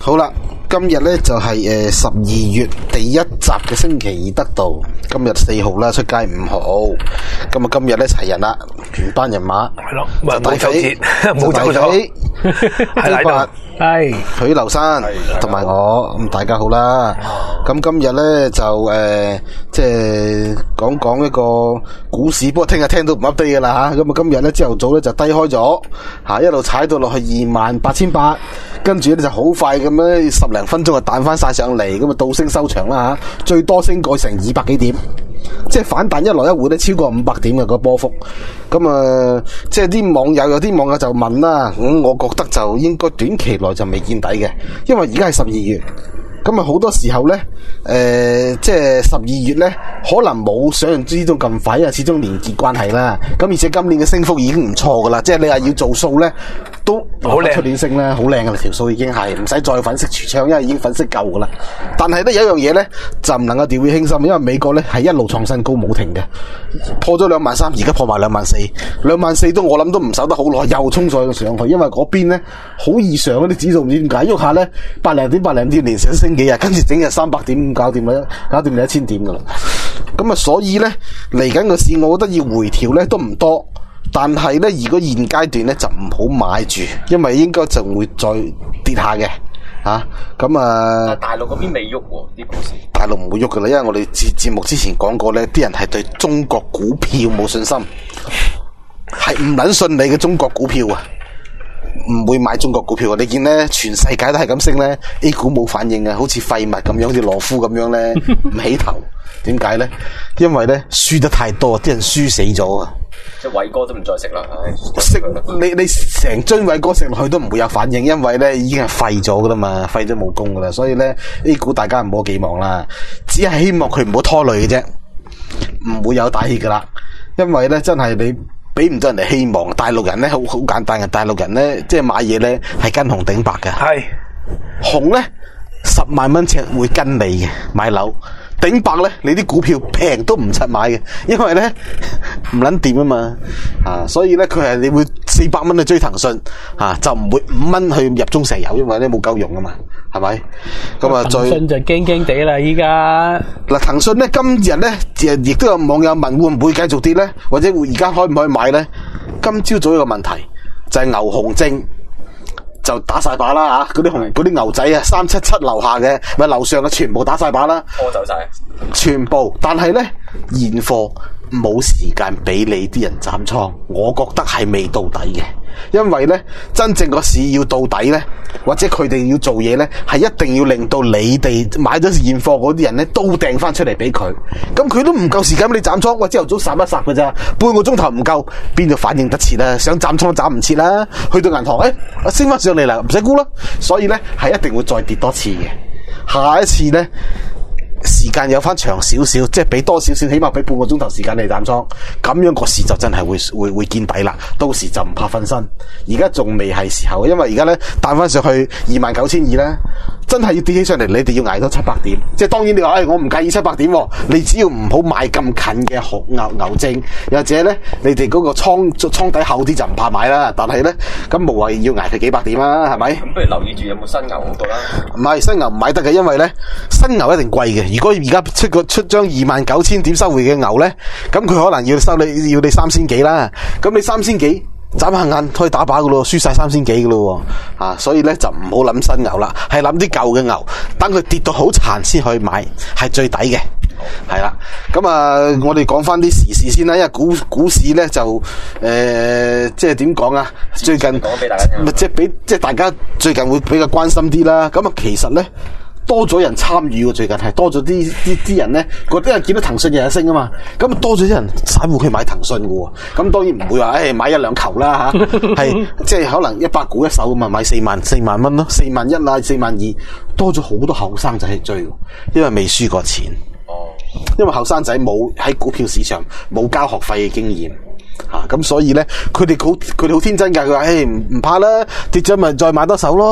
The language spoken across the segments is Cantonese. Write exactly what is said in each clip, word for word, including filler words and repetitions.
好啦，今日咧就係誒十二月第一集嘅星期二得到，今日四號啦，出街五號。咁啊，今日咧齊人啦，全班人馬係咯，冇走節，冇走咗， 係啦， 係許留山同埋我，咁大家好啦。咁今日咧就誒，即係講講一個股市，不過聽日聽到唔 update 噶啦吓。咁啊，今日咧朝頭早咧就低開咗，吓一路踩到落去二萬八千八，跟住咧就好快咁樣十零分鐘就彈翻晒上嚟，咁啊倒升收場啦吓，最多升過成二百幾點。即係反彈一來一回咧超過五百點嘅個波幅，咁啊，即係啲網友有啲網友就問啦，咁、嗯、我覺得就應該短期內就未見底嘅，因為而家係十二月，咁啊好多時候咧，誒、呃，即係十二月咧，可能冇想象之中咁快，因為始終年結關係啦，咁而且今年嘅升幅已經唔錯噶啦，即係你話要做數咧，都好靚，出年升咧，好靚噶啦，條數已經係唔使再粉飾櫥窗，因為已經粉飾夠噶啦。但係咧有一樣嘢咧就唔能夠掉以輕心，因為美國咧係一路創新高冇停嘅，破咗兩萬三，而家破埋兩萬四，兩萬四都我諗都唔守得好耐，又衝咗上去，因為嗰邊咧好易上嗰啲指數唔知點解喐下咧百零點百零點連成升幾日，跟住整日三百點搞掂啦，搞掂你一千點噶啦。咁啊，所以咧嚟緊個市，我覺得要回調咧都唔多。但係咧，如果現階段咧就唔好買住，因為應該就會再跌下嘅，吓咁啊。 大陸嗰邊未喐喎，啲股市。 大陸唔會喐噶啦，因為我哋節節目之前講過咧，啲人係對中國股票冇信心，係唔捻信你嘅中國股票啊，唔會買中國股票啊。你見咧，全世界都係咁升咧 ，A 股冇反應啊，好似廢物咁樣，好似羅夫咁樣咧，唔起頭。點解咧？因為咧輸得太多，啲人輸死咗啊！ 即係偉哥都唔再食啦， 食你你成樽偉哥食落去都唔會有反應，因為咧已經係廢咗噶啦嘛，廢咗冇功噶啦，所以咧 A 股大家唔好寄望啦，只係希望佢唔好拖累嘅啫，唔會有大氣噶啦，因為咧真係你俾唔到人哋希望，大陸人咧好好簡單嘅，大陸人咧即係買嘢咧係跟紅頂白嘅，係紅咧十萬蚊尺會跟你嘅買樓。頂白咧，你啲股票平都唔出買嘅，因為咧唔捻掂啊嘛，啊，所以咧佢係你會四百蚊去追騰訊，啊，就唔會五蚊去入中石油，因為咧冇夠用啊嘛，係咪？咁啊， 騰訊就驚驚地啦，依家嗱，騰訊咧今日咧亦都有網友問會唔會繼續跌咧，或者會而家可唔可以買咧？今朝早有個問題就係、是、牛熊證。就打晒把啦吓，嗰啲紅嗰啲牛仔啊，三七七樓下嘅咪樓上嘅全部打晒把啦， 拖走晒， 全部。但係咧現貨冇時間俾你啲人斬倉，我覺得係未到底嘅，因為咧真正個市要到底咧，或者佢哋要做嘢咧，係一定要令到你哋買咗現貨嗰啲人咧都掟翻出嚟俾佢，咁佢都唔夠時間俾你斬倉，我朝頭早霎一霎嘅咋，半個鐘頭唔夠，邊度反應得切啦？想斬倉斬唔切啦，去到銀行誒，升翻上嚟啦，唔使沽啦，所以咧係一定會再跌多次嘅，下一次咧。時間有翻長少少，即係俾多少少，起碼俾半個鐘頭時間你斬倉，咁樣個市就真係會會會見底啦。到時就唔怕瞓身。而家仲未係時候，因為而家咧彈翻上去二萬九千二咧，真係要跌起上嚟，你哋要捱多七百點。即係當然你話，誒、哎、我唔介意七百點，你只要唔好買咁近嘅牛牛牛證，又或者咧你哋嗰個倉倉底厚啲就唔怕買啦。但係咧咁無謂要捱佢幾百點啦，係咪？ 咁不如留意住有冇新牛嗰個啦。唔係新牛唔買得嘅，因為咧新牛一定貴嘅。如果而家出個出張二萬九千點收回嘅牛咧，咁佢可能要收你要你三千幾啦。咁你三千幾眨下眼可以打靶噶咯，輸晒三千幾噶咯，啊！所以咧就唔好諗新牛啦，係諗啲舊嘅牛，等佢跌到好殘先去買，係最抵嘅。係啦，咁啊，我哋講翻啲時事先啦，因為股股市咧就誒、呃，即係點講啊？最近講俾大家聽， 即係俾即係大家最近會比較關心啲啦。咁啊，其實咧。多咗人參與喎，最近係多咗啲啲啲人咧，嗰啲人見到騰訊日日升啊嘛，咁多咗啲人散戶去買騰訊嘅喎，咁當然唔會話誒、哎、買一兩球啦嚇，係即係可能一百股一手咁啊，買四萬四萬蚊咯，四萬一啦，四萬二，多咗好多後生仔去追，因為未輸過錢，哦，因為後生仔冇喺股票市場冇交學費嘅經驗。啊，咁所以咧，佢哋好，佢哋好天真噶。佢話：誒，唔唔怕啦，跌咗咪再買多手咯。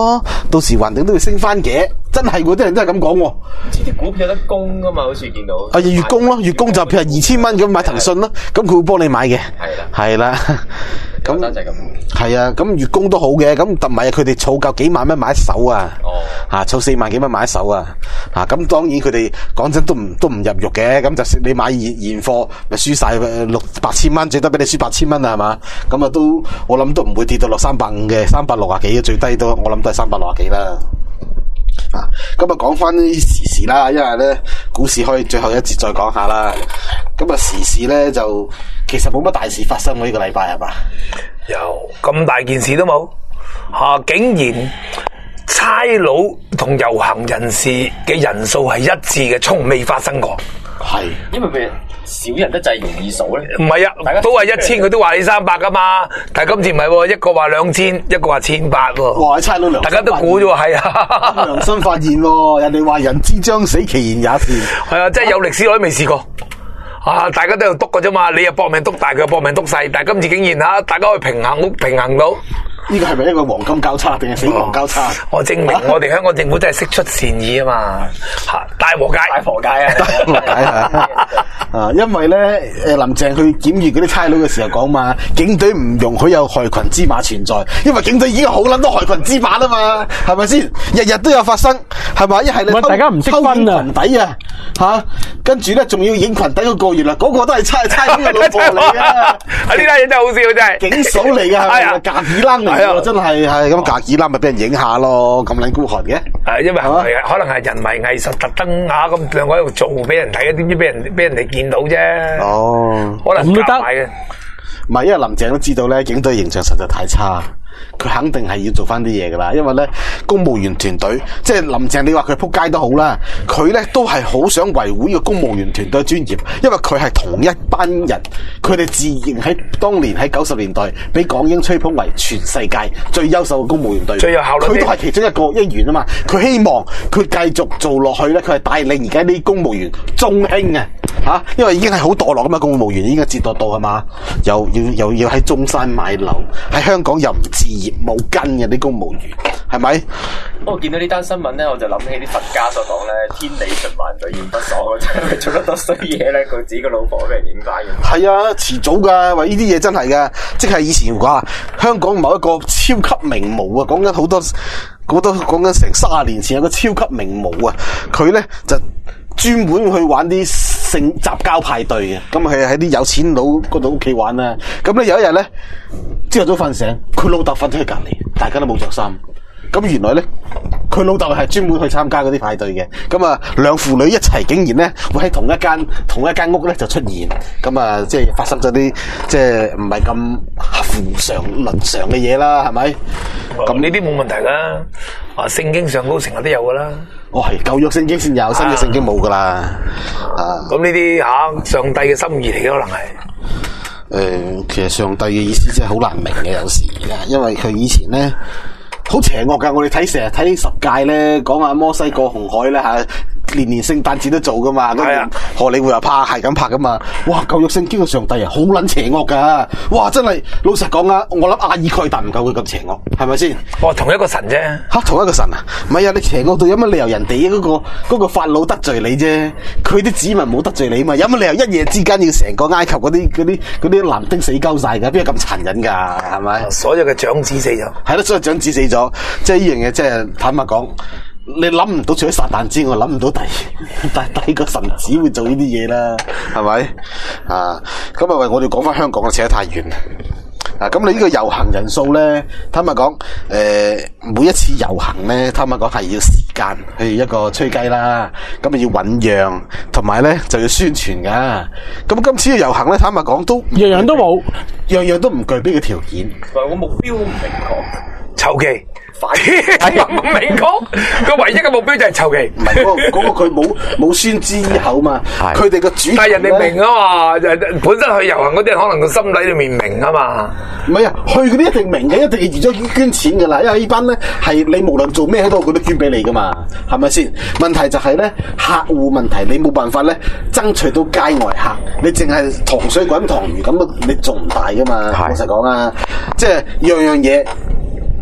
到時還定都要升翻嘅，真係喎，啲人都係咁講喎。 呢啲股票有得供噶嘛？好似見到。 啊，月供咯，月供就譬如二千蚊咁買騰訊咯，咁佢會幫你買嘅。 係啦， 係啦。咁就係咁。 係啊，咁月供都好嘅，咁特咪佢哋儲夠幾萬蚊買一手啊。 哦。吓， 儲四萬幾蚊買一手啊。吓，咁當然佢哋講真都唔都唔入肉嘅，咁就你買現現貨咪輸晒六八千蚊，最多俾你輸八千蚊啊，係嘛？咁啊都我諗都唔會跌到落三百五嘅，三百六啊幾嘅最低都，我諗都係三百六啊幾啦。啊，咁啊講翻啲時事啦，因為咧股市可以最後一節再講下啦。咁啊時事咧就其實冇乜大事發生喎，呢個禮拜係嘛？ 有咁大件事都冇啊！竟然差佬同遊行人士嘅人數係一致嘅，從未發生過。 係， 因為佢少人得滯，容易數咧。 唔係啊，都係一千，佢都話你三百噶嘛。但係今次唔係喎，一個話兩千，一個話千八喎。 哇！差佬良心， 大家都估咗喎，係啊， 良心發現喎，人哋話人之將死，其言也善。 係啊，真係有歷史我都未試過。啊！大家都喺度篤嘅啫嘛，你又搏命篤大，佢又搏命篤細，但係今次竟然吓，大家可以平衡平衡到。 呢個係咪一個黃金交叉定係死亡交叉？ 我證明我哋香港政府真係釋出善意啊嘛！吓，大和解， 大和解啊！ 大和解啊！啊，因為咧，誒林鄭去檢閱嗰啲差佬嘅時候講嘛，警隊唔容許有害群之馬存在，因為警隊已經好撚多害群之馬啦嘛，係咪先？日日都有發生，係咪？一係你大家唔識分啊， 群底啊，吓，跟住咧仲要影群底嗰個月啦，嗰、那個都係差差佬嘅老婆嚟噶。 啊！呢單嘢真係好笑，真係警嫂嚟噶，係咪？架耳冷嚟噶，真係係咁架耳冷咪俾人影下咯，咁撚孤寒嘅。 誒，因為係可能係人為藝術，特登啊咁兩個喺度做俾人睇，點知俾人俾人哋見到啫。哦，可能咁都得嘅。 唔係，因為林鄭都知道咧，警隊形象實在太差。佢肯定係要做翻啲嘢噶啦，因為咧公務員團隊，即係林鄭，你話佢撲街都好啦，佢咧都係好想維護呢個公務員團隊專業，因為佢係同一班人，佢哋自認喺當年喺九十年代俾港英吹捧為全世界最優秀嘅公務員隊， 最有效率， 佢都係其中一個一員啊嘛，佢希望佢繼續做落去咧，佢係帶領而家啲公務員中興啊吓，因為已經係好墮落噶嘛，公務員已經係折墮到係嘛，又要又要喺中山買樓，喺香港又唔置業冇根嘅啲公務員，係咪？ 不過見到呢單新聞咧，我就諗起啲佛家所講咧，天理循環，隨緣不爽嘅，真係做得多衰嘢咧，佢自己個老婆俾人影翻嘅。係啊，遲早噶，話呢啲嘢真係噶，即係以前話香港某一個超級名模啊，講緊好多好多講緊成卅年前有個超級名模啊，佢咧就專門去玩啲性雜交派對嘅，咁係喺啲有錢佬嗰度屋企玩啦。咁咧有一日咧，朝頭早瞓醒，佢老豆瞓喺佢隔籬，大家都冇着衫。咁原來咧，佢老豆係專門去參加嗰啲派對嘅。咁啊，兩父女一齊，竟然咧會喺同一間同一間屋咧就出現。咁啊，即係發生咗啲即係唔係咁合乎常倫常嘅嘢啦，係咪？ 咁呢啲冇問題啦。啊，聖經上高成日都有噶啦。 哦，係舊約聖經先有，新嘅聖經冇噶啦。啊， 咁呢啲吓上帝嘅心意嚟嘅，可能係。 誒、呃，其實上帝嘅意思真係好難明嘅，有時，因為佢以前咧好邪惡噶。我哋睇成日睇十誡咧，講阿摩西過紅海咧吓。年年聖誕節都做噶嘛，係啊，荷里活又拍係咁拍噶嘛，哇！舊約聖經嘅上帝啊，好撚邪惡噶，哇！真係老實講啊，我諗阿爾蓋達唔夠佢咁邪惡，係咪先？ 哦，同一個神啫， 吓同一個神啊，唔係啊，你邪惡到有乜理由人哋嗰、嗰個嗰、嗰個法老得罪你啫？佢啲子民冇得罪你嘛？有乜理由一夜之間要成個埃及嗰啲嗰啲嗰啲男丁死鳩晒噶？邊有咁殘忍噶？係咪？ 所有嘅長子死咗， 係咯，所有長子死咗，即係呢樣嘢，即係坦白講。你諗唔到除咗撒旦之外，諗唔到第第第個神子會做呢啲嘢啦，係咪？啊，咁啊，喂，我哋講翻香港啊，扯得太遠啦。啊，咁你呢個遊行人數咧，坦白講，誒、呃，每一次遊行咧，坦白講係要時間去一個吹雞啦，咁啊要醞釀，同埋咧就要宣傳噶。咁今次嘅遊行咧，坦白講都樣樣都冇，樣樣都唔具備嘅條件。 個目標唔明確， 籌期。 係唔明確，佢唯一嘅目標就係籌期。 唔係嗰個嗰個佢冇冇宣之於口嘛？佢哋個主， 但係人哋明啊嘛，本身去遊行嗰啲人可能個心底裏面明啊嘛。 唔係啊，去嗰啲一定明嘅，一定係預咗捐錢噶啦。因為呢班咧係你無論做咩喺度，佢都捐俾你噶嘛，係咪先？問題就係咧客戶問題，你冇辦法咧爭取到街外客，你淨係糖水滾糖魚咁，你做唔大噶嘛？老實講啊，即係樣樣嘢。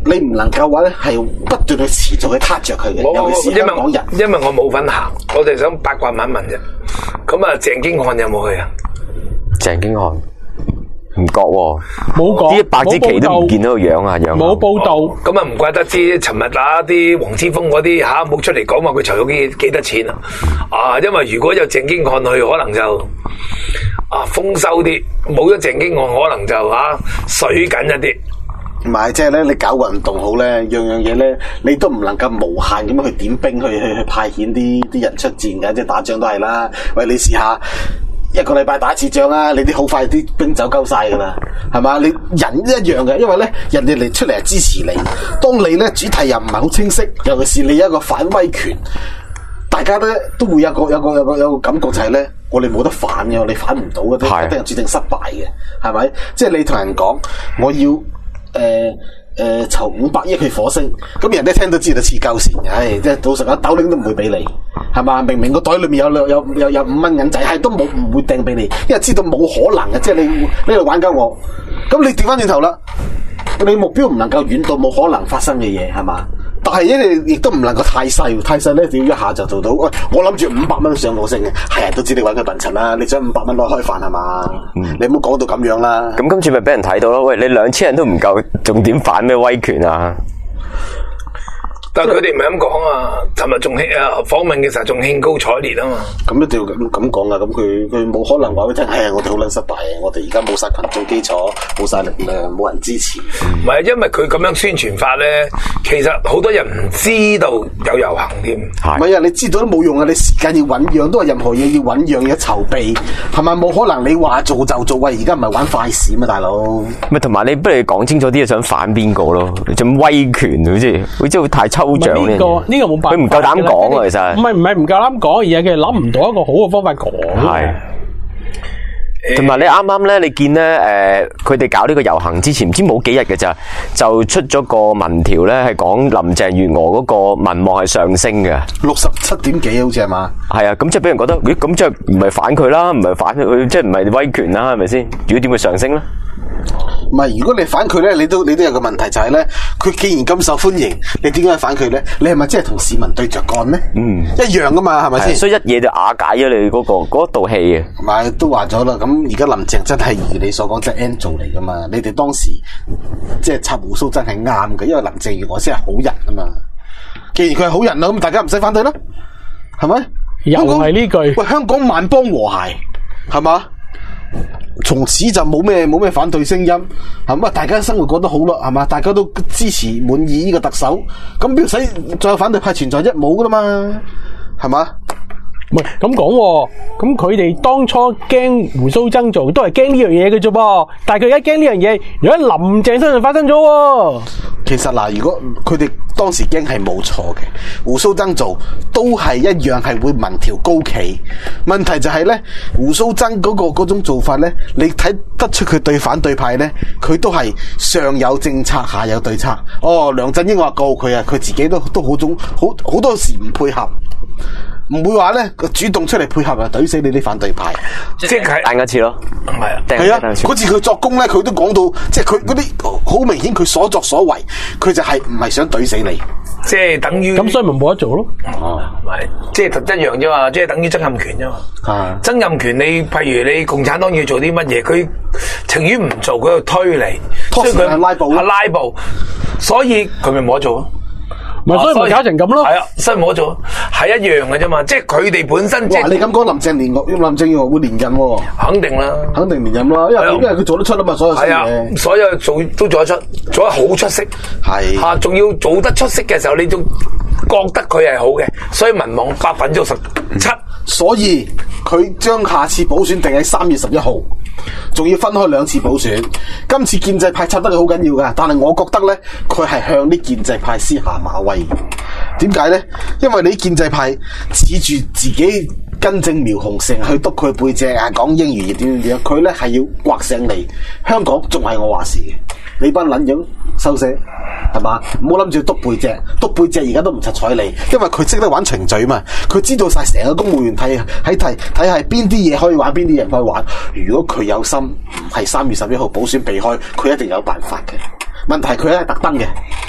你唔能夠話咧係不斷去持續去撻着佢嘅，尤其是香港人。 因為我冇份行，我哋想八卦問一問啫。咁啊，鄭經翰有冇去啊？ 鄭經翰唔覺喎， 冇講， 啲白子琪都唔見到個樣啊，樣冇報道。 咁啊，唔怪得知，尋日打啲黃之鋒嗰啲吓冇出嚟講話佢籌咗幾幾多錢啊？啊，因為如果有鄭經翰去，可能就啊豐收啲；冇咗鄭經翰，可能就啊水緊一啲。 唔係，即係咧，你搞運動好咧，樣樣嘢咧，你都唔能夠無限咁樣去點兵，去去去派遣啲啲人出戰嘅，即係打仗都係啦。喂，你試下一個禮拜打一次仗啊，你啲好快啲兵走鳩晒噶啦，係嘛？你人一樣嘅，因為咧人哋嚟出嚟係支持你，當你咧主題又唔係好清晰，尤其是你有一個反威權，大家咧都會有個有個有個有個感覺就係咧，我哋冇得反嘅，你反唔到嘅，一定係注定失敗嘅，係咪？即係你同人講我要。誒誒，籌五百億去火星，咁人哋聽到知道黐鳩線嘅，唉，即係老實講，斗零都唔會俾你，係嘛？明明個袋裏面有兩有有有五蚊銀仔，係都冇唔會掟俾你，因為知道冇可能嘅，即係你呢度玩鳩我，咁你調翻轉頭啦，你目標唔能夠遠到冇可能發生嘅嘢，係嘛？但係因為亦都唔能夠太細，太細咧，要一下就做到。喂，我諗住五百蚊上火星嘅，係人都知你搵佢笨柒啦。你想五百蚊攞開飯係嘛？嗯、你唔好講到咁樣啦。 咁今次咪俾人睇到咯？喂，你兩千人都唔夠，仲點反咩威權啊？ 但係佢哋唔係咁講啊！尋日仲興啊訪問嘅時候仲興高采烈啊嘛！ 咁一定要咁咁講噶，咁佢佢冇可能話俾你聽，係我哋好撚失敗，我哋而家冇晒群眾基礎，冇晒力量，冇人支持。 唔係，因為佢咁樣宣傳法咧，其實好多人唔知道有遊行添。 唔係啊，你知道都冇用啊！你時間要醞釀，都係任何嘢要醞釀要籌備，係咪？冇可能你話做就做啊！而家唔係玩快閃啊，大佬。 咪同埋你不如講清楚啲，想反邊個咯？仲威權好似，好似會太抽象呢？ 呢個呢個冇辦法， 佢唔夠膽講啊！其實唔係唔係唔夠膽講，而係佢諗唔到一個好嘅方法講。 係。同埋你啱啱咧，你見咧誒，佢哋搞呢個遊行之前，唔知冇幾日嘅咋，就出咗個民調咧，係講林鄭月娥嗰個民望係上升嘅， 六十七點幾好似係嘛？ 係啊，咁即係俾人覺得，咦，咁即係唔係反佢啦，唔係反佢，即係唔係威權啦，係咪先？如果點會上升咧？ 唔係，如果你反佢咧，你都你都有個問題就係咧，佢既然咁受歡迎，你點解反佢咧？你係咪真係同市民對着幹咧？嗯，一樣噶嘛，係咪先？ 所以一嘢就瓦解咗你嗰、嗰個嗰道氣嘅。 同埋都話咗啦，咁而家林鄭真係如你所講，真係 Angel 嚟噶嘛？你哋當時即係插鬍鬚真係啱嘅，因為林鄭月娥先係好人啊嘛。既然佢係好人啦，咁大家唔使反對啦，係咪？ 又係呢句。喂， 香港萬邦和諧，係嘛？從此就冇咩冇咩反對聲音，係嘛？大家生活過得好咯，係嘛？大家都支持滿意呢個特首，咁邊使再有反對派存在一冇噶啦嘛？係嘛？ 唔係咁講，咁佢哋當初驚鬍鬚曾做，都係驚呢樣嘢嘅啫噃。但係佢而家驚呢樣嘢，如果喺林鄭身上發生咗， 其實嗱，如果佢哋當時驚係冇錯嘅，鬍鬚曾做都係一樣係會民調高企。問題就係咧，鬍鬚曾嗰個嗰種做法咧，你睇得出佢對反對派咧，佢都係上有政策，下有對策。哦，梁振英話告佢啊，佢自己都都好種好好多時唔配合。唔會話咧，主動出嚟配合啊，懟死你啲反對派， 即係彈一次咯， 係啊， 係啊，嗰次佢作供咧，佢都講到，即係佢嗰啲好明顯，佢所作所為，佢就係唔係想懟死你， 即係等於咁，所以咪冇得做咯。 哦，係，即係一樣啫嘛，即係等於曾蔭權啫嘛。啊，曾蔭權你譬如你共產黨要做啲乜嘢，佢情願唔做，佢就推你，所以佢係拉布，係拉布，所以佢咪冇得做咯。 咪所以咪搞成咁咯， 係啊，所以冇做，係一樣嘅啫嘛，即係佢哋本身即係你咁講，林鄭連林鄭月娥會連任喎， 肯定啦， 肯定連任啦，因為因為佢做得出啊嘛，所有嘢， 所有做都做得出，做得好出色， 係吓，仲要做得出色嘅時候，你仲覺得佢係好嘅，所以民望百分之六十七， 所以佢將下次補選定喺三月十一號。仲要分開兩次補選，今次建制派插得佢好緊要噶，但係我覺得咧，佢係向啲建制派施下馬威。點解咧？因為你啲建制派指住自己根正苗紅，成日去督佢背脊啊，講英語點點點，佢咧係要刮醒你。香港仲係我話事嘅，你班撚樣收聲係嘛？唔好諗住督背脊，督背脊而家都唔柒睬你，因為佢識得玩程序嘛，佢知道晒成個公務員體喺睇睇下邊啲嘢可以玩，邊啲嘢唔可以玩。如果佢有心唔係三月十一號補選避開，佢一定有辦法嘅。問題佢係特登嘅，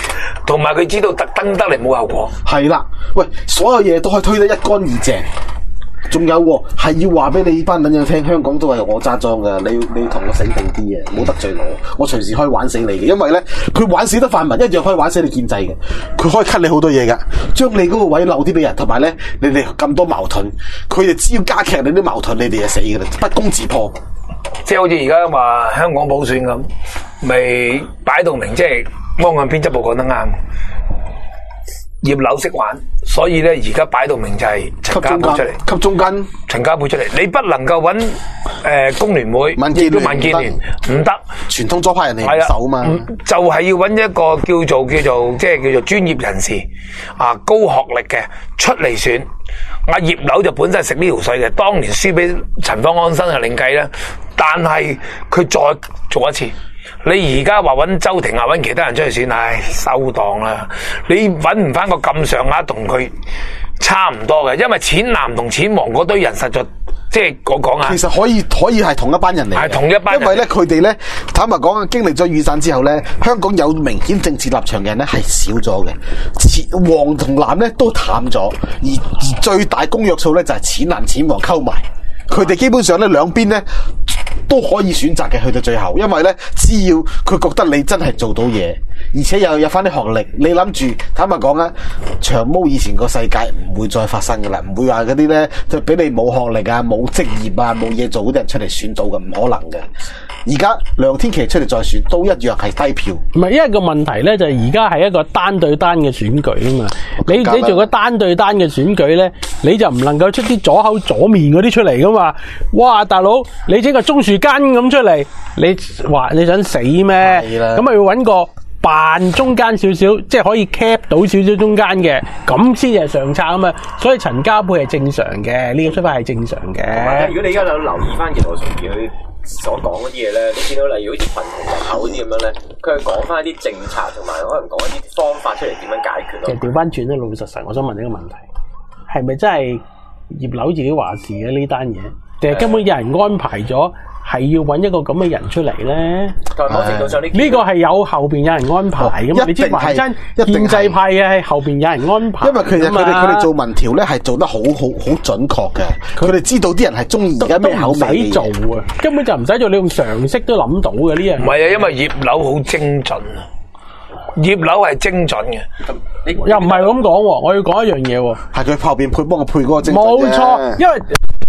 同埋佢知道特登得嚟冇後果。 係啦，喂，所有嘢都可以推得一乾二淨。仲有喎，係要話俾你班撚樣聽，香港都係我揸莊噶，你你同我死定啲嘅，唔好得罪我，我隨時可以玩死你嘅，因為咧佢玩死得泛民，一樣可以玩死你建制嘅，佢可以 cut 你好多嘢噶，將你嗰個位漏啲俾人，同埋咧你哋咁多矛盾，佢哋只要加劇你啲矛盾，你哋就死噶啦，不攻自破。 即係好似而家話香港普選咁，咪擺到明，即係汪向編輯部講得啱。葉劉識玩，所以咧而家擺到明就係陳家寶出嚟， 吸中間， 陳家寶出嚟，你不能夠揾誒工聯會、 民建聯、 民建聯唔得， 傳統左派人嚟唔手嘛， 就係要揾一個叫做叫做即係叫做專業人士啊，高學歷嘅出嚟選。阿葉劉就本身係食呢條水嘅，當年輸俾陳方安生係另計啦，但係佢再做一次。你而家話揾周庭啊，揾其他人出去選，唉，收檔啦！你揾唔翻個咁上下同佢差唔多嘅，因為淺藍同淺黃嗰堆人實在即係我講啊， 其實可以可以係同一班人嚟嘅， 係同一班人， 因為咧佢哋咧坦白講啊，經歷咗雨傘之後咧，香港有明顯政治立場嘅人咧係少咗嘅，黃同藍咧都淡咗，而而最大公約數咧就係淺藍淺黃溝埋，佢哋基本上咧兩邊咧都可以選擇嘅，去到最後，因為咧只要佢覺得你真係做到嘢，而且又有翻啲學歷，你諗住坦白講啊，長毛以前個世界唔會再發生噶啦，唔會話嗰啲咧就俾你冇學歷啊、冇職業啊、冇嘢做嗰啲人出嚟選到嘅，唔可能嘅。而家梁天琦出嚟再選都一樣係低票。 唔係，因為個問題咧就係而家係一個單對單嘅選舉啊嘛。你你做個單對單嘅選舉咧，你就唔能夠出啲左口左面嗰啲出嚟噶嘛。哇，大佬，你整個鍾樹根咁出嚟，你話你想死咩？咁咪要揾個扮中間少少，即係可以 cap 到少少中間嘅，咁先係上策啊嘛。所以陳家珮係正常嘅，呢、這個出發係正常嘅。 如果你而家有留意翻葉劉淑儀佢所講嗰啲嘢咧，你見到例如好似貧窮人口嗰啲咁樣咧，佢係講翻一啲政策同埋可能講一啲方法出嚟點樣解決咯。 其實調翻轉咧，老老實實，我想問你一個問題，係咪真係葉劉自己話事嘅呢單嘢，定係根本有人安排咗？係要揾一個咁嘅人出嚟咧， 某程度上呢呢個係有後邊有人安排嘅嘛？你知華真建制派嘅係後邊有人安排， 因為其實佢哋佢哋做民調咧係做得好好好準確嘅，佢哋知道啲人係中意而家咩口味嘅嘢，唔使做啊，根本就唔使做，你用常識都諗到嘅呢樣。 唔係啊，因為葉劉好精準啊，葉劉係精準嘅， 又唔係咁講喎，我要講一樣嘢喎， 係佢後邊配幫我配嗰個精準冇錯，因為。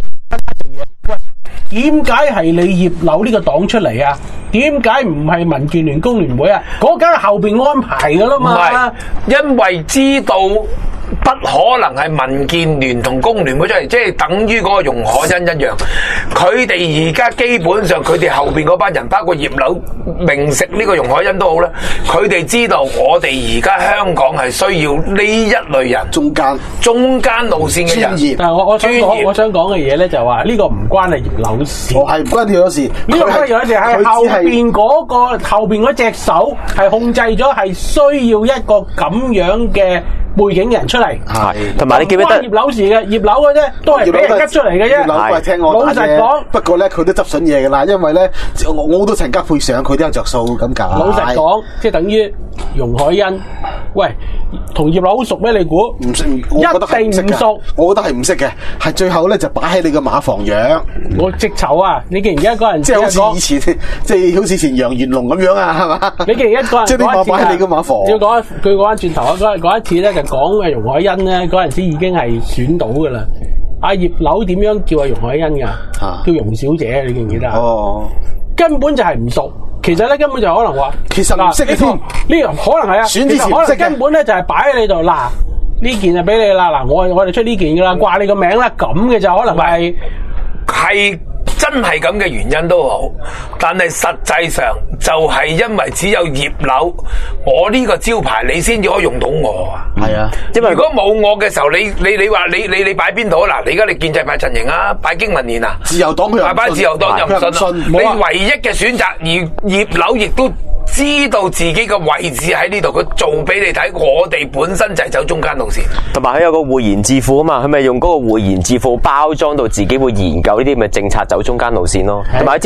點解係你葉劉呢個黨出嚟啊？點解唔係民建聯、工聯會啊？嗰梗係後邊安排噶啦嘛。 唔係，因為知道不可能係民建聯同工聯會出嚟，即係等於嗰個容可欣一樣。佢哋而家基本上，佢哋後邊嗰班人，包括葉劉、明食呢個容可欣都好啦，佢哋知道我哋而家香港係需要呢一類人， 中間中間路線嘅人。 但係我我想講，我想講嘅嘢咧就話呢個唔關係葉劉事， 我係唔關葉劉事。 呢個關葉劉事係後邊嗰個後邊嗰隻手係控制咗，係需要一個咁樣嘅背景人出嚟。 係，同埋你記唔記得葉劉事嘅葉劉嘅啫，都係俾人吉出嚟嘅啫。 葉劉都係聽我打啫。老實講，不過咧佢都執筍嘢噶啦，因為咧我我都陳家珮上，佢都有着數咁解。 老實講，即係等於容海恩，喂，同葉劉好熟咩？你估唔識？我覺得一定唔熟。 我覺得係唔識嘅，係最後咧就擺喺你個馬房養。 我直頭啊！你既然而家嗰人即係好似以前，即係好似以前楊元龍咁樣啊，係嘛？ 你既然一個人即係啲馬擺喺你個馬房。 要講佢講翻轉頭啊！嗰嗰一次咧就講嘅容海恩咧，嗰陣時已經係選到噶啦。阿葉劉點樣叫阿容海恩噶？啊、叫容小姐，你記唔記得啊？哦，根本就係唔熟。其實咧根本就可能話， 其實唔識嘅添。呢個可能係啊， 選之前可能根本咧就係擺喺你度嗱，呢件就俾你啦。嗱，我我哋出呢件噶啦，掛你個名啦，咁嘅就可能係係。真係咁嘅原因都好，但係實際上就係因為只有葉劉，我呢個招牌你先至可以用到我啊。係啊，因為如果冇我嘅時候，你你你話你你你擺邊度啊？嗱，你而家你建制派陣營啊，擺經民聯啊， 自由黨佢又擺自由黨又唔信，你唯一嘅選擇，而葉劉亦都知道自己嘅位置喺呢度，佢做俾你睇。我哋本身就係走中間路線， 同埋佢有個匯賢智庫啊嘛，佢咪用嗰個匯賢智庫包裝到自己會研究呢啲咁嘅政策，走中間路線咯。同埋之前咧，佢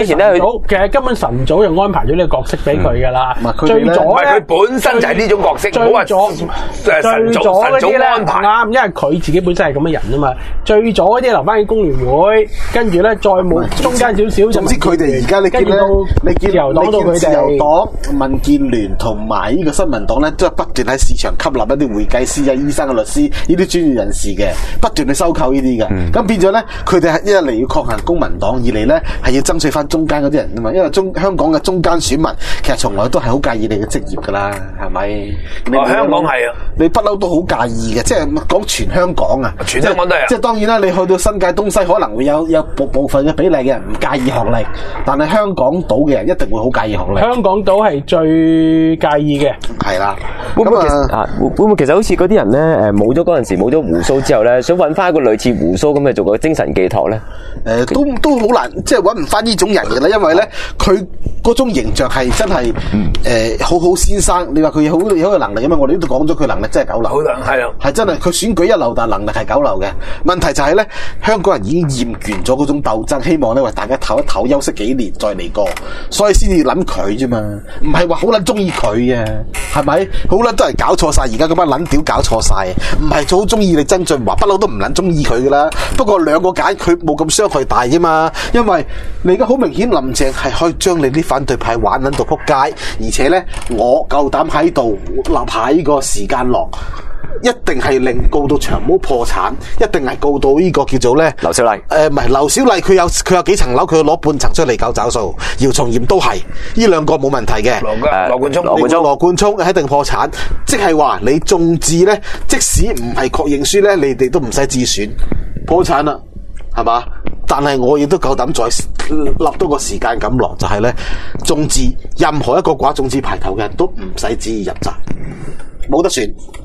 其實根本晨早就安排咗呢個角色俾佢噶啦。最左唔係佢本身就係呢種角色，唔好話最左誒晨最早晨早左嗰啲咧安排。 啱，因為佢自己本身係咁嘅人啊嘛。最左嗰啲留翻喺工聯會，跟住咧再冇中間少少就總之佢哋而家你見咧，你見自由黨到佢你見自由哋。 黨、民建聯同埋呢個新民黨咧，都係不斷喺市場吸納一啲會計師啊、醫生啊、律師呢啲專業人士嘅，不斷去收購呢啲嘅。咁、嗯、變咗咧，佢哋係一嚟要抗衡公民黨，二嚟咧係要爭取翻中間嗰啲人啊嘛。因為中香港嘅中間選民其實從來都係好介意你嘅職業噶啦，係咪？ 哦，香港係啊， 你不嬲都好介意嘅，即係講全香港啊， 全香港都係啊。 即係當然啦，你去到新界東西可能會有有部部分嘅比例嘅人唔介意學歷，但係香港島嘅人一定會好介意學歷。 香港島係最介意嘅， 係啦。 會唔會其實啊？會會唔會其實好似嗰啲人咧？誒，冇咗嗰陣時冇咗胡鬚之後咧，想揾翻一個類似胡鬚咁嘅做個精神寄託咧？誒、 呃，都都好難，即係揾唔翻呢種人嘅啦，因為咧佢嗰種形象係真係誒、呃、好好先生。你話佢好有個能力啊嘛？我哋都講咗佢能力真係九流， 好能係啊， 係真係佢選舉一流，但係能力係九流嘅。問題就係咧，香港人已經厭倦咗嗰種鬥爭，希望咧為大家唞一唞，休息幾年再嚟過，所以先至諗佢啫嘛。唔係話好撚中意佢嘅，係咪？好撚都係搞錯晒，而家嗰班撚屌搞錯晒，唔係好中意你曾俊華，不嬲都唔撚中意佢噶啦。不過兩個揀佢冇咁傷害大啫嘛，因為你而家好明顯林鄭係可以將你啲反對派玩撚到撲街，而且咧我夠膽喺度立下呢個時間落。一定係令告到長毛破產，一定係告到呢個叫做咧劉小麗。 誒唔係劉小麗，佢有佢有幾層樓，佢要攞半層出嚟搞找數。姚松炎都係呢兩個冇問題嘅。 羅家羅冠聰， 羅冠聰羅冠聰一定破產，即係話你眾志咧，即使唔係確認書咧，你哋都唔使自選破產啦，係嘛？但係我亦都夠膽再立多個時間咁落，就係咧眾志任何一個掛眾志排頭嘅人都唔使旨意入閘，冇得選。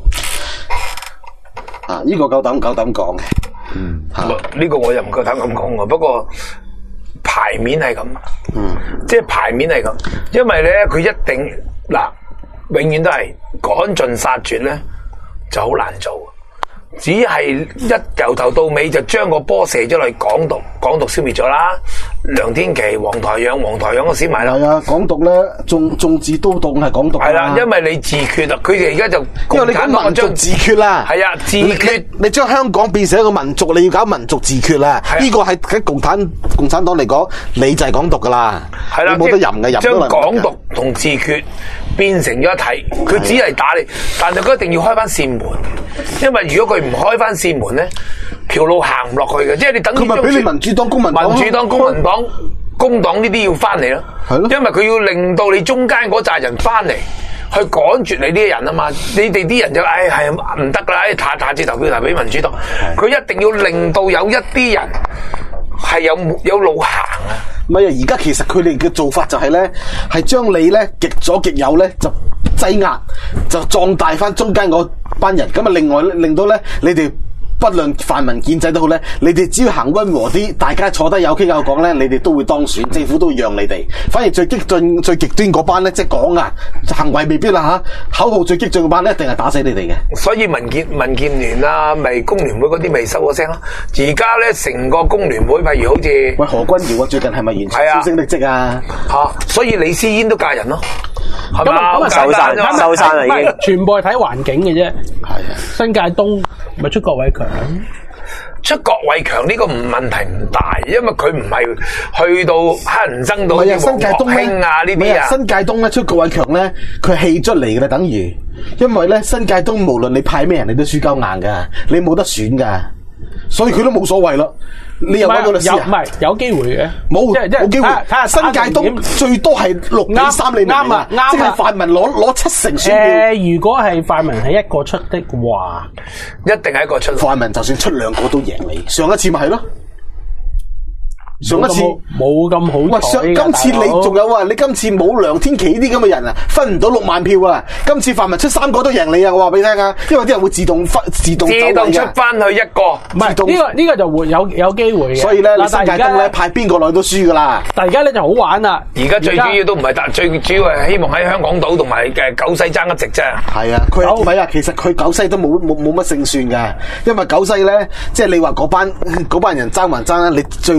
啊！呢、這個夠膽夠膽講嘅， 嗯，呢、啊這個我又唔夠膽咁講喎。不過牌面係咁，嗯，即係牌面係咁，因為咧佢一定嗱，永遠都係趕盡殺絕咧，就好難做。只係一由頭到尾就將個波射咗落去港獨，港獨消滅咗啦。梁天琦、黃台仰、黃台仰都閃埋啦。 係啊，港獨咧，眾眾志都當係港獨。 係啦，因為你自決啊，佢哋而家就因為你講民族自決啦。 係啊，自決你，你將香港變成一個民族，你要搞民族自決啦。呢個係喺共產共產黨嚟講，你就係港獨噶啦。 係啦， 冇得任嘅任。 將港獨同自決變成咗一體，佢只係打你，但係佢一定要開翻扇門，因為如果佢唔開翻扇門咧，條路行唔落去嘅，即係你等於佢咪俾你民主黨、公民黨、 民主黨、公民黨、工黨呢啲要翻嚟咯，係咯，因為佢要令到你中間嗰扎人翻嚟，去趕絕你呢啲人啊嘛，你哋啲人就唉係唔得啦，唉下下次投票投俾民主黨，佢一定要令到有一啲人係有有路行啊。 唔係啊，而家其實佢哋嘅做法就係咧，係將你咧極左極右咧就擠壓，就壯大翻中間嗰班人，咁啊另外令到咧你哋。不論泛民建制都好咧，你哋只要行溫和啲，大家坐低有傾有講咧，你哋都會當選，政府都會讓你哋。反而最激進、最極端嗰班咧，即係講啊，行為未必啦吓，口號最激進嗰班咧，一定係打死你哋嘅。 所以民建民建聯啊，咪工聯會嗰啲未收咗聲咯。而家咧成個工聯會，譬如好似喂何君堯啊，最近係咪完全銷聲匿跡啊？ 吓、啊，所以李思嫣都嫁人咯，係咁嘛？ 咁收山，收山啦已經。 全部係睇環境嘅啫。 係啊， 新界東咪出郭偉強。 出郭偉強呢個唔問題唔大，因為佢唔係去到黑人憎到啲新界東興啊呢啲啊。 新界東咧出郭偉強咧，佢氣出嚟嘅啦，等於因為咧新界東無論你派咩人，你都輸鳩硬噶，你冇得選噶，所以佢都冇所謂咯。你又揾個律師啊？ 唔係有機會嘅， 冇即係即係冇機會。睇下新界東最多係六比三，你明唔明啊？即係泛民攞攞七成選票。 誒，如果係泛民係一個出的話， 一定係一個出。 泛民就算出兩個都贏你。上一次咪係咯。上一次冇咁好， 喂，上今次你仲有啊？你今次冇梁天琦呢啲咁嘅人啊，分唔到六萬票啊！今次泛民出三個都贏你啊！我話俾你聽啊，因為啲人會自動分、自動走自動出翻去一個， 唔係呢個呢個就會有有機會嘅。 所以咧，你新界東咧派邊個來都輸噶啦。 但係而家咧就好玩啦。 而家最主要都唔係打，最主要係希望喺香港島同埋嘅九西爭一席啫。 係啊，佢唔係啊，其實佢九西都冇冇冇乜勝算噶，因為九西咧，即係你話嗰班嗰班人爭還爭啦，你最終選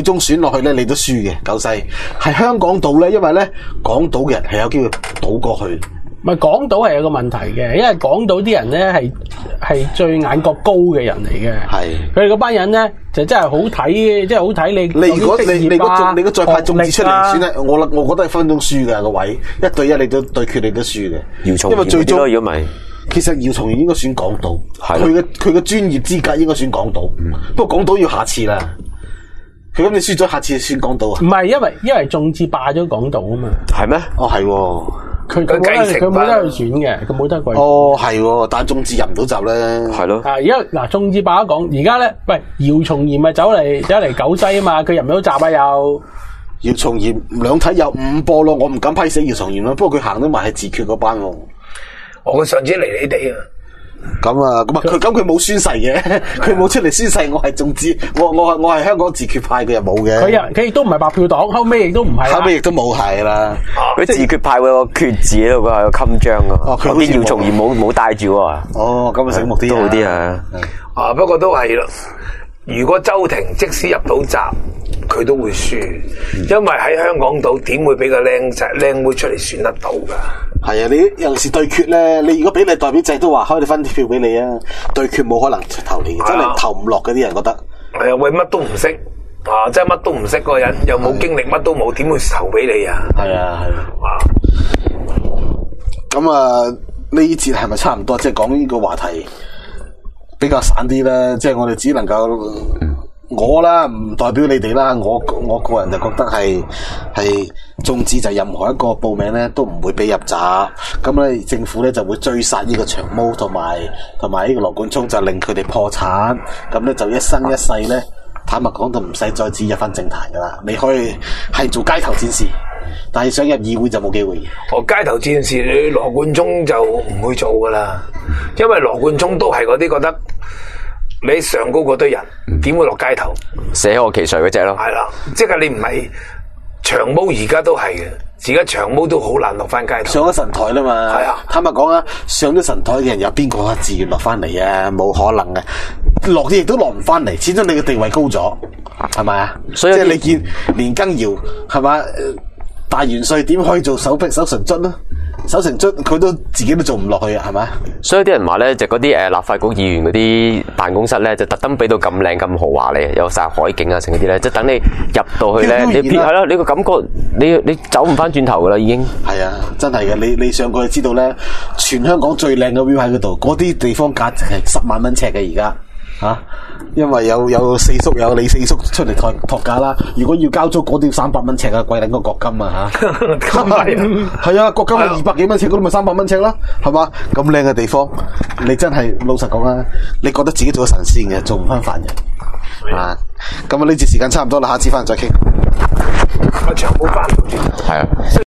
落去咧，你都輸嘅。九西係香港島咧，因為咧港島嘅人係有機會倒過去。 唔係港島係有個問題嘅，因為港島啲人咧係係最眼角高嘅人嚟嘅。係佢哋嗰班人咧就真係好睇，即係好睇你。 你如果你你如果啊你如果再派眾志出嚟算咧，我我覺得係分分鐘輸嘅個位，一對一你都對決你都輸嘅。 姚松炎因為最終如果唔係， 其實姚松炎應該選港島， 係佢嘅佢嘅專業資格應該選港島。嗯、不過港島要下次啦。佢咁你輸咗，下次選港島啊？ 唔係，因為因為眾志霸咗港島啊嘛。 係咩？ 哦，係喎。 佢佢冇得佢冇得去選嘅，佢冇得過。 哦，係喎，但係眾志入唔到閘咧。 係咯。 啊，而家嗱，眾志霸咗港，而家咧，喂，姚松炎咪走嚟走嚟九西啊嘛，佢入唔到閘啊又。 姚松炎兩睇有五波咯，我唔敢批死姚松炎咯，不過佢行得埋係自決嗰班喎。 我上次離離地啊。 咁啊，咁啊，佢咁佢冇宣誓嘅，佢冇出嚟宣誓，我係眾志，我我係我係香港自決派，佢又冇嘅。 佢又佢亦都唔係白票黨，後尾亦都唔係。 後尾亦都冇係啦。 佢自決派會有個決字喺度，佢係個襟章啊。哦，佢啲姚松炎冇冇帶住喎。 哦，咁啊醒目啲， 都好啲啊。 啊，不過都係啦。如果周庭即使入到閘，佢都會輸，因為喺香港島點會俾個靚仔靚妹出嚟選得到噶？ 係啊，你有時對決咧，你如果俾你代表制都話開你分票俾你啊，對決冇可能投你，真係投唔落嗰啲人覺得。 係啊，喂，乜都唔識啊，真係乜都唔識嗰個人，又冇經歷，乜都冇，點會投俾你啊？ 係啊，係啊。咁啊，呢節係咪差唔多？即係講呢個話題比較散啲啦，即係我哋只能夠。我啦，唔代表你哋啦。我我個人就覺得係係眾志就任何一個報名咧都唔會俾入閘。咁咧政府咧就會追殺呢個長毛同埋同埋呢個羅冠聰，就令佢哋破產。咁咧就一生一世咧，坦白講都唔使再指入翻政壇噶啦。你可以係做街頭戰士，但係想入議會就冇機會。 哦，街頭戰士你羅冠聰就唔會做噶啦，因為羅冠聰都係嗰啲覺得。你上高嗰堆人點會落街頭？ 捨我其誰嗰隻咯？ 係啦，即係你唔係長毛，而家都係嘅。而家長毛都好難落翻街頭。 上咗神台啦嘛。係啊，坦白講啊，上咗神台嘅人有邊個自願落翻嚟啊？冇可能嘅，落啲亦都落唔翻嚟。始終你嘅地位高咗，係咪啊？所以即係你見連根堯係嘛？大元帥點可以做首批首成卒呢？首成卒佢都自己都做唔落去啊，係咪？所以啲人話咧，就嗰啲誒立法局議員嗰啲辦公室咧，就特登俾到咁靚咁豪華嚟，有晒海景啊，成嗰啲咧，即係等你入到去咧，你係咯，你個感覺你你走唔翻轉頭噶啦，已經係啊，真係嘅。你你上過去知道咧，全香港最靚嘅 view 喺嗰度，嗰啲地方價值係十萬蚊尺嘅而家。吓、啊，因為有有四叔有李四叔出嚟托托價啦。如果要交租，嗰啲要三百蚊尺啊，貴撚個國金啊吓。係啊，國金係二百幾蚊尺，嗰啲咪三百蚊尺啦，係嘛？咁靚嘅地方，你真係老實講啦，你覺得自己做咗神仙嘅，做唔翻凡人啊。咁啊，呢節時間差唔多啦，下次翻嚟再傾。 我長毛翻，係啊。